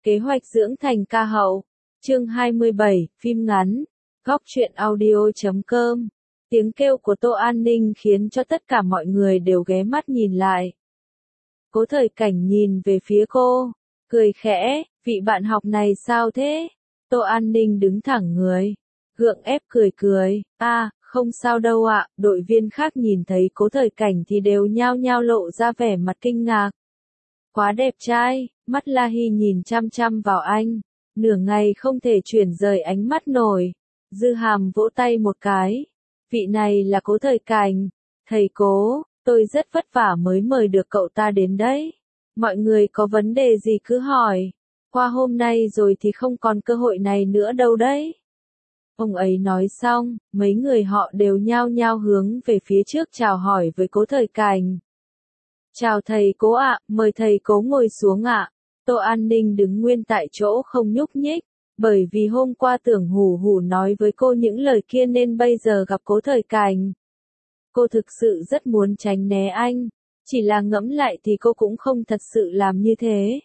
Kế hoạch dưỡng thành ca hậu. Chương 27, phim ngắn. Góc truyện audio.com. Tiếng kêu của Tô An Ninh khiến cho tất cả mọi người đều ghé mắt nhìn lại. Cố Thời Cảnh nhìn về phía cô, cười khẽ, vị bạn học này sao thế? Tô An Ninh đứng thẳng người, gượng ép cười, không sao đâu ạ. Đội viên khác nhìn thấy Cố Thời Cảnh thì đều nhao nhao lộ ra vẻ mặt kinh ngạc. Quá đẹp trai, mắt La Hy nhìn chăm chăm vào anh, nửa ngày không thể chuyển rời ánh mắt nổi. Dư Hàm vỗ tay một cái, vị này là Cố Thời Cảnh, thầy Cố, tôi rất vất vả mới mời được cậu ta đến đấy. Mọi người có vấn đề gì cứ hỏi, qua hôm nay rồi thì không còn cơ hội này nữa đâu đấy. Ông ấy nói xong, mấy người họ đều nhao nhao hướng về phía trước chào hỏi với Cố Thời Cảnh. Chào thầy Cố ạ, mời thầy Cố ngồi xuống ạ. Tô An Ninh đứng nguyên tại chỗ không nhúc nhích, bởi vì hôm qua Tưởng Hủ Hủ nói với cô những lời kia nên bây giờ gặp Cố Thời Cảnh. Cô thực sự rất muốn tránh né anh, chỉ là ngẫm lại thì cô cũng không thật sự làm như thế.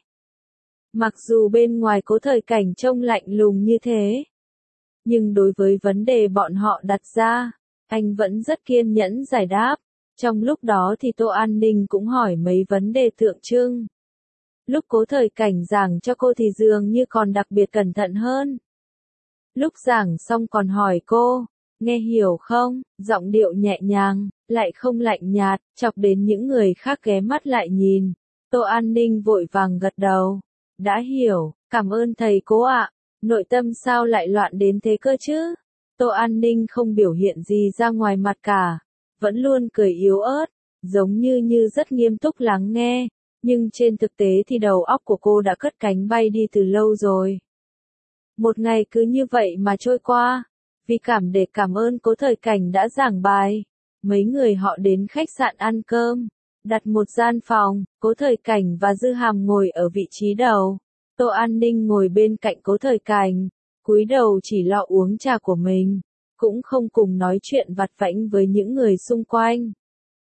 Mặc dù bên ngoài Cố Thời Cảnh trông lạnh lùng như thế, nhưng đối với vấn đề bọn họ đặt ra, anh vẫn rất kiên nhẫn giải đáp. Trong lúc đó thì Tô An Ninh cũng hỏi mấy vấn đề tượng trưng. Lúc Cố Thời Cảnh giảng cho cô thì dường như còn đặc biệt cẩn thận hơn. Lúc giảng xong còn hỏi cô, nghe hiểu không, giọng điệu nhẹ nhàng, lại không lạnh nhạt, chọc đến những người khác ghé mắt lại nhìn. Tô An Ninh vội vàng gật đầu. Đã hiểu, cảm ơn thầy Cố ạ. Nội tâm sao lại loạn đến thế cơ chứ? Tô An Ninh không biểu hiện gì ra ngoài mặt cả, vẫn luôn cười yếu ớt, giống như rất nghiêm túc lắng nghe, nhưng trên thực tế thì đầu óc của cô đã cất cánh bay đi từ lâu rồi. Một ngày cứ như vậy mà trôi qua, vì để cảm ơn Cố Thời Cảnh đã giảng bài, mấy người họ đến khách sạn ăn cơm, đặt một gian phòng, Cố Thời Cảnh và Dư Hàm ngồi ở vị trí đầu, Tô An Ninh ngồi bên cạnh Cố Thời Cảnh, cúi đầu chỉ lo uống trà của mình, cũng không cùng nói chuyện vặt vãnh với những người xung quanh.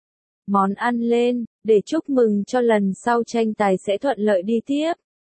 Món ăn lên, để chúc mừng cho lần sau tranh tài sẽ thuận lợi đi tiếp.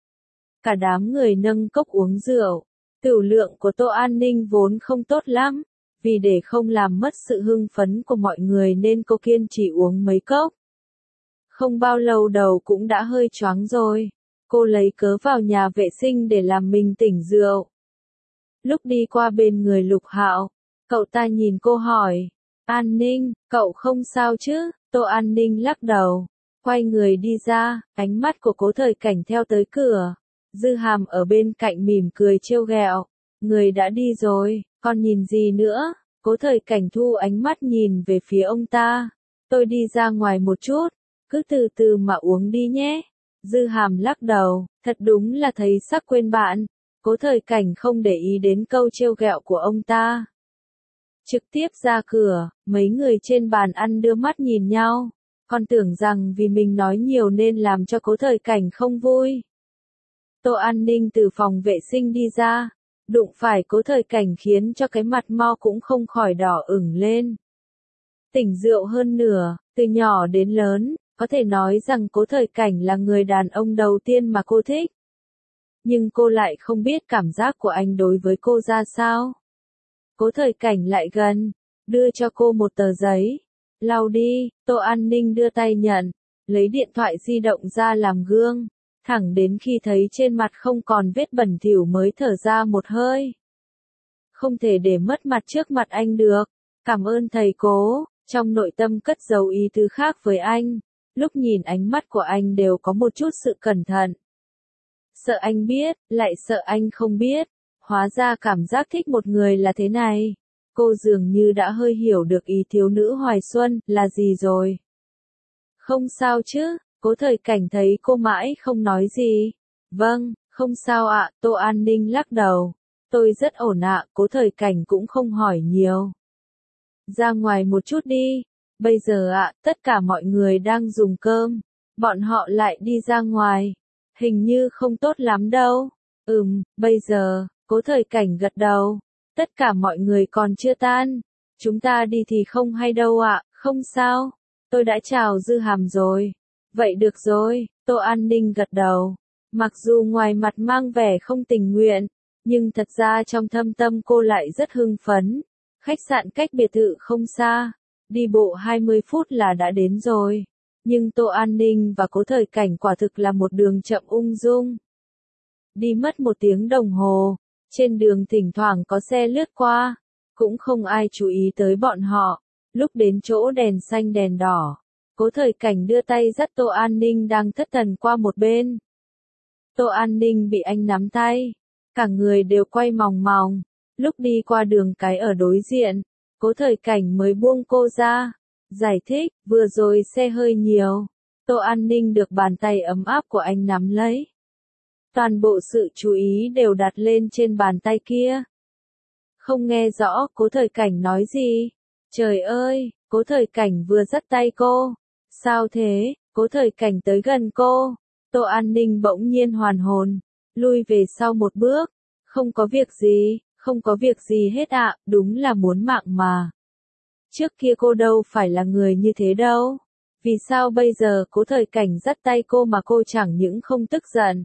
Cả đám người nâng cốc uống rượu. Tửu lượng của Tô An Ninh vốn không tốt lắm, vì để không làm mất sự hưng phấn của mọi người nên cô kiên trì uống mấy cốc. Không bao lâu đầu cũng đã hơi choáng rồi, cô lấy cớ vào nhà vệ sinh để làm mình tỉnh rượu. Lúc đi qua bên người Lục Hạo, cậu ta nhìn cô hỏi, An Ninh, cậu không sao chứ? Tô An Ninh lắc đầu, quay người đi ra, ánh mắt của Cố Thời Cảnh theo tới cửa. Dư Hàm ở bên cạnh mỉm cười trêu ghẹo, người đã đi rồi, còn nhìn gì nữa? Cố Thời Cảnh thu ánh mắt nhìn về phía ông ta, tôi đi ra ngoài một chút, cứ từ từ mà uống đi nhé. Dư Hàm lắc đầu, thật đúng là thấy sắc quên bạn. Cố Thời Cảnh không để ý đến câu trêu ghẹo của ông ta. Trực tiếp ra cửa, mấy người trên bàn ăn đưa mắt nhìn nhau, còn tưởng rằng vì mình nói nhiều nên làm cho Cố Thời Cảnh không vui. Tô An Ninh từ phòng vệ sinh đi ra, đụng phải Cố Thời Cảnh khiến cho cái mặt mo cũng không khỏi đỏ ửng lên. Tỉnh rượu hơn nửa, từ nhỏ đến lớn, có thể nói rằng Cố Thời Cảnh là người đàn ông đầu tiên mà cô thích. Nhưng cô lại không biết cảm giác của anh đối với cô ra sao. Cố Thời Cảnh lại gần, đưa cho cô một tờ giấy. Lau đi, Tô An Ninh đưa tay nhận, lấy điện thoại di động ra làm gương, thẳng đến khi thấy trên mặt không còn vết bẩn thỉu mới thở ra một hơi. Không thể để mất mặt trước mặt anh được, cảm ơn thầy Cố, trong nội tâm cất giấu ý tứ khác với anh, lúc nhìn ánh mắt của anh đều có một chút sự cẩn thận. Sợ anh biết, lại sợ anh không biết. Hóa ra cảm giác thích một người là thế này. Cô dường như đã hơi hiểu được ý thiếu nữ Hoài Xuân là gì rồi. Không sao chứ, Cố Thời Cảnh thấy cô mãi không nói gì. Vâng, không sao ạ, Tô An Ninh lắc đầu. Tôi rất ổn ạ, Cố Thời Cảnh cũng không hỏi nhiều. Ra ngoài một chút đi. Bây giờ ạ, tất cả mọi người đang dùng cơm. Bọn họ lại đi ra ngoài. Hình như không tốt lắm đâu. Bây giờ. Cố Thời Cảnh gật đầu. Tất cả mọi người còn chưa tan. Chúng ta đi thì không hay đâu ạ, không sao. Tôi đã chào Dư Hàm rồi. Vậy được rồi, Tô An Ninh gật đầu. Mặc dù ngoài mặt mang vẻ không tình nguyện, nhưng thật ra trong thâm tâm cô lại rất hưng phấn. Khách sạn cách biệt thự không xa, đi bộ 20 phút là đã đến rồi. Nhưng Tô An Ninh và Cố Thời Cảnh quả thực là một đường chậm ung dung. Đi mất 1 tiếng đồng hồ, trên đường thỉnh thoảng có xe lướt qua, cũng không ai chú ý tới bọn họ. Lúc đến chỗ đèn xanh đèn đỏ, Cố Thời Cảnh đưa tay dắt Tô An Ninh đang thất thần qua một bên. Tô An Ninh bị anh nắm tay, cả người đều quay mòng mòng. Lúc đi qua đường cái ở đối diện, Cố Thời Cảnh mới buông cô ra, giải thích, vừa rồi xe hơi nhiều. Tô An Ninh được bàn tay ấm áp của anh nắm lấy. Toàn bộ sự chú ý đều đặt lên trên bàn tay kia. Không nghe rõ Cố Thời Cảnh nói gì. Trời ơi, Cố Thời Cảnh vừa dắt tay cô. Sao thế? Cố Thời Cảnh tới gần cô. Tô An Ninh bỗng nhiên hoàn hồn, lui về sau một bước. Không có việc gì, không có việc gì hết ạ, đúng là muốn mạng mà. Trước kia cô đâu phải là người như thế đâu. Vì sao bây giờ Cố Thời Cảnh dắt tay cô mà cô chẳng những không tức giận,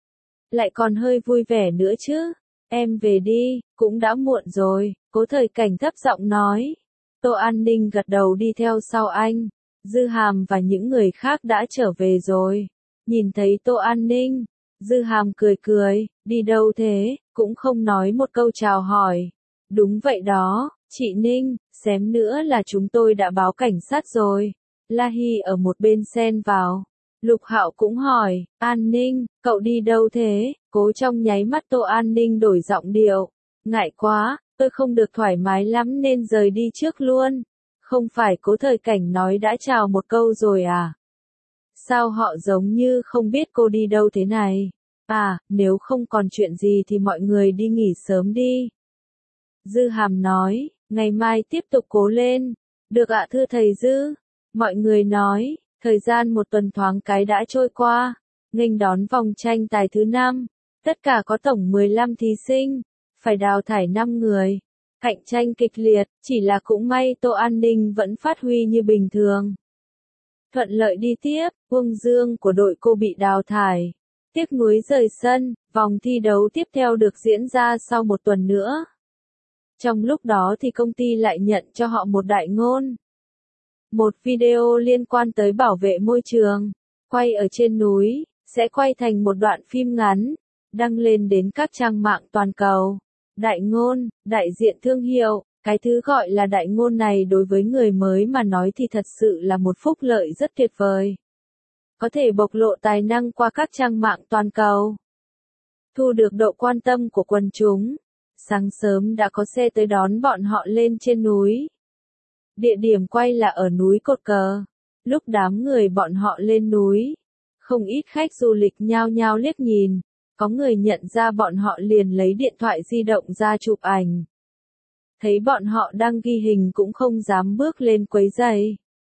lại còn hơi vui vẻ nữa chứ? Em về đi, cũng đã muộn rồi, Cố Thời Cảnh thấp giọng nói. Tô An Ninh gật đầu đi theo sau anh. Dư Hàm và những người khác đã trở về rồi. Nhìn thấy Tô An Ninh, Dư Hàm cười cười, đi đâu thế, cũng không nói một câu chào hỏi. Đúng vậy đó, chị Ninh, xém nữa là chúng tôi đã báo cảnh sát rồi. La Hy ở một bên xen vào. Lục Hạo cũng hỏi, An Ninh, cậu đi đâu thế? Cố trong nháy mắt Tô An Ninh đổi giọng điệu. Ngại quá, tôi không được thoải mái lắm nên rời đi trước luôn. Không phải Cố Thời Cảnh nói đã chào một câu rồi à? Sao họ giống như không biết cô đi đâu thế này? À, nếu không còn chuyện gì thì mọi người đi nghỉ sớm đi. Dư Hàm nói, ngày mai tiếp tục cố lên. Được ạ thưa thầy Dư. Mọi người nói, thời gian 1 tuần thoáng cái đã trôi qua. Nghênh đón vòng tranh tài thứ 5. Tất cả có tổng 15 thí sinh. Phải đào thải 5 người. Cạnh tranh kịch liệt, chỉ là cũng may Tô An Ninh vẫn phát huy như bình thường. Thuận lợi đi tiếp, Uông Dương của đội cô bị đào thải. Tiếc nuối rời sân, vòng thi đấu tiếp theo được diễn ra sau 1 tuần nữa. Trong lúc đó thì công ty lại nhận cho họ một đại ngôn. Một video liên quan tới bảo vệ môi trường, quay ở trên núi, sẽ quay thành một đoạn phim ngắn, đăng lên đến các trang mạng toàn cầu. Đại ngôn, đại diện thương hiệu, cái thứ gọi là đại ngôn này đối với người mới mà nói thì thật sự là một phúc lợi rất tuyệt vời. Có thể bộc lộ tài năng qua các trang mạng toàn cầu. Thu được độ quan tâm của quần chúng. Sáng sớm đã có xe tới đón bọn họ lên trên núi. Địa điểm quay là ở núi Cột Cờ. Lúc đám người bọn họ lên núi, không ít khách du lịch nhao nhao liếc nhìn. Có người nhận ra bọn họ liền lấy điện thoại di động ra chụp ảnh. Thấy bọn họ đang ghi hình cũng không dám bước lên quấy rầy.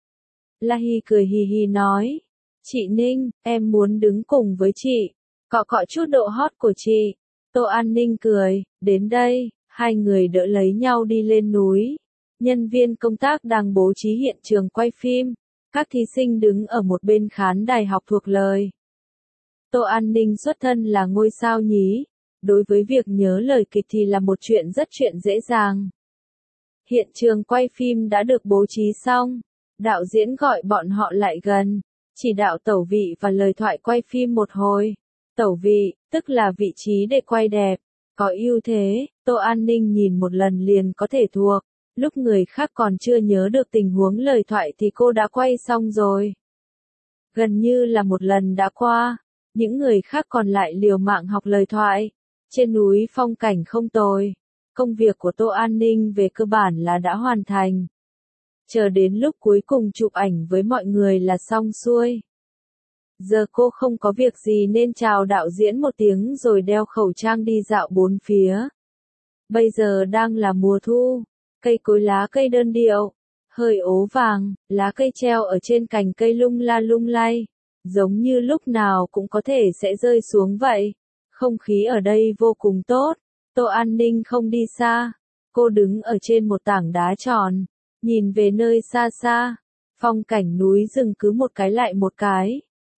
La Hy cười hì hì nói, chị Ninh, em muốn đứng cùng với chị, cọ cọ chút độ hot của chị. Tô An Ninh cười, đến đây, hai người đỡ lấy nhau đi lên núi. Nhân viên công tác đang bố trí hiện trường quay phim, các thí sinh đứng ở một bên khán đài học thuộc lời. Tô An Ninh xuất thân là ngôi sao nhí, đối với việc nhớ lời kịch thì là một chuyện dễ dàng. Hiện trường quay phim đã được bố trí xong, đạo diễn gọi bọn họ lại gần, chỉ đạo tẩu vị và lời thoại quay phim một hồi. Tẩu vị, tức là vị trí để quay đẹp, có ưu thế, Tô An Ninh nhìn một lần liền có thể thuộc, lúc người khác còn chưa nhớ được tình huống lời thoại thì cô đã quay xong rồi. Gần như là một lần đã qua, những người khác còn lại liều mạng học lời thoại. Trên núi phong cảnh không tồi, công việc của Tô An Ninh về cơ bản là đã hoàn thành. Chờ đến lúc cuối cùng chụp ảnh với mọi người là xong xuôi. Giờ cô không có việc gì nên chào đạo diễn một tiếng rồi đeo khẩu trang đi dạo bốn phía. Bây giờ đang là mùa thu, cây cối lá cây đơn điệu, hơi ố vàng, lá cây treo ở trên cành cây lung la lung lay, giống như lúc nào cũng có thể sẽ rơi xuống vậy. Không khí ở đây vô cùng tốt. Tô An Ninh không đi xa, cô đứng ở trên một tảng đá tròn, nhìn về nơi xa xa, phong cảnh núi rừng cứ một cái lại một cái.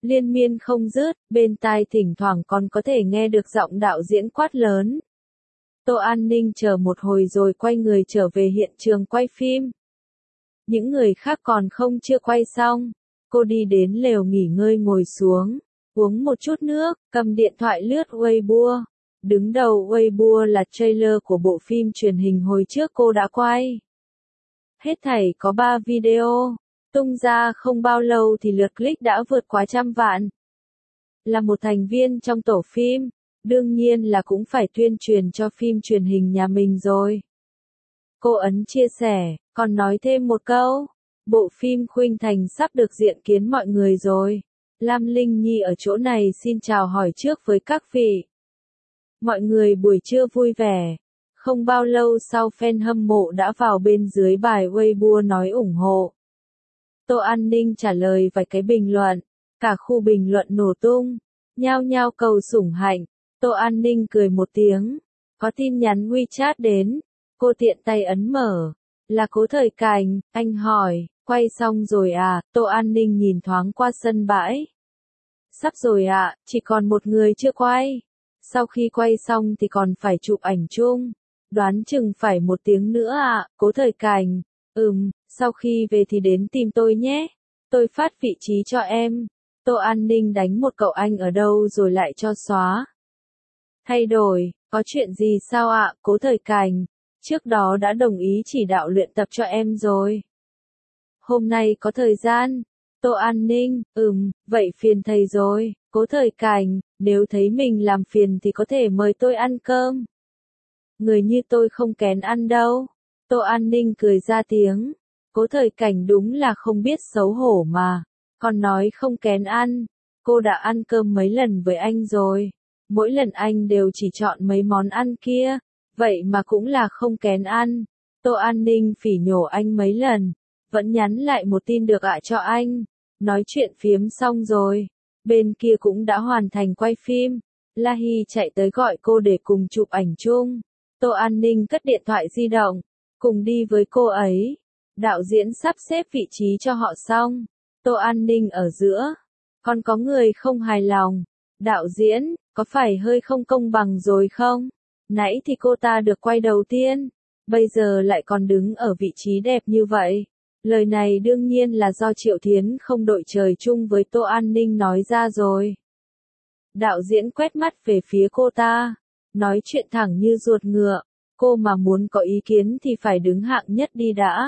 liên miên không dứt, bên tai thỉnh thoảng còn có thể nghe được giọng đạo diễn quát lớn. Tô An Ninh chờ một hồi rồi quay người trở về hiện trường quay phim. Những người khác còn chưa quay xong. Cô đi đến lều nghỉ ngơi ngồi xuống, uống một chút nước, cầm điện thoại lướt Weibo. Đứng đầu Weibo là trailer của bộ phim truyền hình hồi trước cô đã quay. Hết thảy có 3 video, tung ra không bao lâu thì lượt click đã vượt quá 100 vạn. Là một thành viên trong tổ phim, đương nhiên là cũng phải tuyên truyền cho phim truyền hình nhà mình rồi. Cô ấn chia sẻ, còn nói thêm một câu, bộ phim Khuynh Thành sắp được diện kiến mọi người rồi. Lam Linh Nhi ở chỗ này xin chào hỏi trước với các vị. Mọi người buổi trưa vui vẻ. Không bao lâu sau fan hâm mộ đã vào bên dưới bài Weibo nói ủng hộ. Tô An Ninh trả lời vài cái bình luận, cả khu bình luận nổ tung, nhao nhao cầu sủng hạnh. Tô An Ninh cười một tiếng, có tin nhắn WeChat đến, cô tiện tay ấn mở, là Cố Thời Cảnh, anh hỏi, quay xong rồi à? Tô An Ninh nhìn thoáng qua sân bãi. Sắp rồi ạ, chỉ còn một người chưa quay. Sau khi quay xong thì còn phải chụp ảnh chung. Đoán chừng phải 1 tiếng nữa ạ. Cố Thời Cảnh, sau khi về thì đến tìm tôi nhé. Tôi phát vị trí cho em. Tô An Ninh đánh một cậu anh ở đâu rồi lại cho xóa. Thay đổi, có chuyện gì sao ạ? Cố Thời Cảnh, trước đó đã đồng ý chỉ đạo luyện tập cho em rồi. Hôm nay có thời gian. Tô An Ninh, vậy phiền thầy rồi. Cố Thời Cảnh, nếu thấy mình làm phiền thì có thể mời tôi ăn cơm. Người như tôi không kén ăn đâu. Tô An Ninh cười ra tiếng. Cố Thời Cảnh đúng là không biết xấu hổ mà. Còn nói không kén ăn. Cô đã ăn cơm mấy lần với anh rồi. Mỗi lần anh đều chỉ chọn mấy món ăn kia. Vậy mà cũng là không kén ăn. Tô An Ninh phỉ nhổ anh mấy lần. Vẫn nhắn lại một tin được ạ cho anh. Nói chuyện phiếm xong rồi. Bên kia cũng đã hoàn thành quay phim. La Hy chạy tới gọi cô để cùng chụp ảnh chung. Tô An Ninh cất điện thoại di động. Cùng đi với cô ấy. Đạo diễn sắp xếp vị trí cho họ xong. Tô An Ninh ở giữa. Còn có người không hài lòng. Đạo diễn, có phải hơi không công bằng rồi không? Nãy thì cô ta được quay đầu tiên. Bây giờ lại còn đứng ở vị trí đẹp như vậy. Lời này đương nhiên là do Triệu Thiến không đội trời chung với Tô An Ninh nói ra rồi. Đạo diễn quét mắt về phía cô ta. Nói chuyện thẳng như ruột ngựa. Cô mà muốn có ý kiến thì phải đứng hạng nhất đi đã.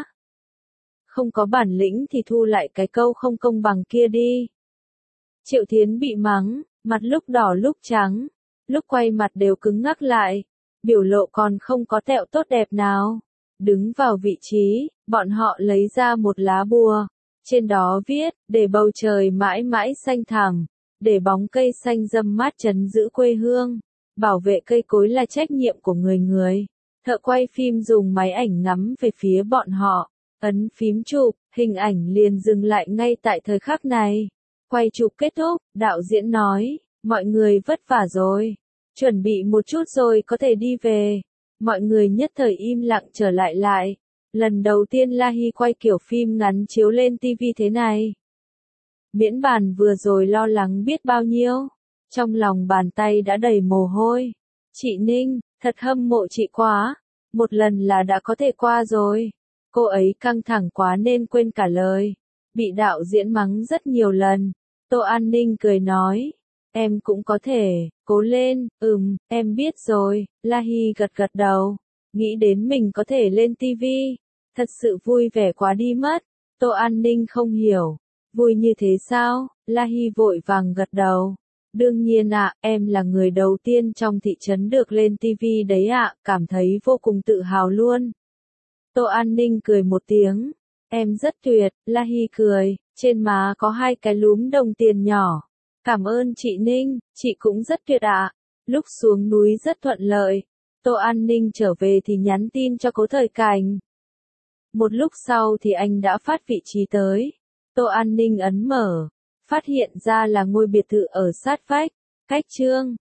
Không có bản lĩnh thì thu lại cái câu không công bằng kia đi. Triệu Thiến bị mắng, mặt lúc đỏ lúc trắng. Lúc quay mặt đều cứng ngắc lại. Biểu lộ còn không có tẹo tốt đẹp nào. Đứng vào vị trí, bọn họ lấy ra một lá bùa. Trên đó viết, để bầu trời mãi mãi xanh thẳm. Để bóng cây xanh râm mát trấn giữ quê hương. Bảo vệ cây cối là trách nhiệm của người người. Thợ quay phim dùng máy ảnh ngắm về phía bọn họ. Ấn phím chụp, hình ảnh liền dừng lại ngay tại thời khắc này. Quay chụp kết thúc, đạo diễn nói, mọi người vất vả rồi. Chuẩn bị một chút rồi có thể đi về. Mọi người nhất thời im lặng trở lại. Lần đầu tiên La Hy quay kiểu phim ngắn chiếu lên TV thế này. Miễn bàn vừa rồi lo lắng biết bao nhiêu. Trong lòng bàn tay đã đầy mồ hôi. Chị Ninh, thật hâm mộ chị quá. Một lần là đã có thể qua rồi. Cô ấy căng thẳng quá nên quên cả lời. Bị đạo diễn mắng rất nhiều lần. Tô An Ninh cười nói. Em cũng có thể, cố lên, em biết rồi. La Hy gật gật đầu. Nghĩ đến mình có thể lên TV. Thật sự vui vẻ quá đi mất. Tô An Ninh không hiểu. Vui như thế sao? La Hy vội vàng gật đầu. Đương nhiên ạ, em là người đầu tiên trong thị trấn được lên TV đấy ạ, cảm thấy vô cùng tự hào luôn. Tô An Ninh cười một tiếng. Em rất tuyệt, La Hy cười, trên má có 2 cái lúm đồng tiền nhỏ. Cảm ơn chị Ninh, chị cũng rất tuyệt ạ. Lúc xuống núi rất thuận lợi. Tô An Ninh trở về thì nhắn tin cho Cố Thời Cảnh. Một lúc sau thì anh đã phát vị trí tới. Tô An Ninh ấn mở. Phát hiện ra là ngôi biệt thự ở sát vách. Cách Trương.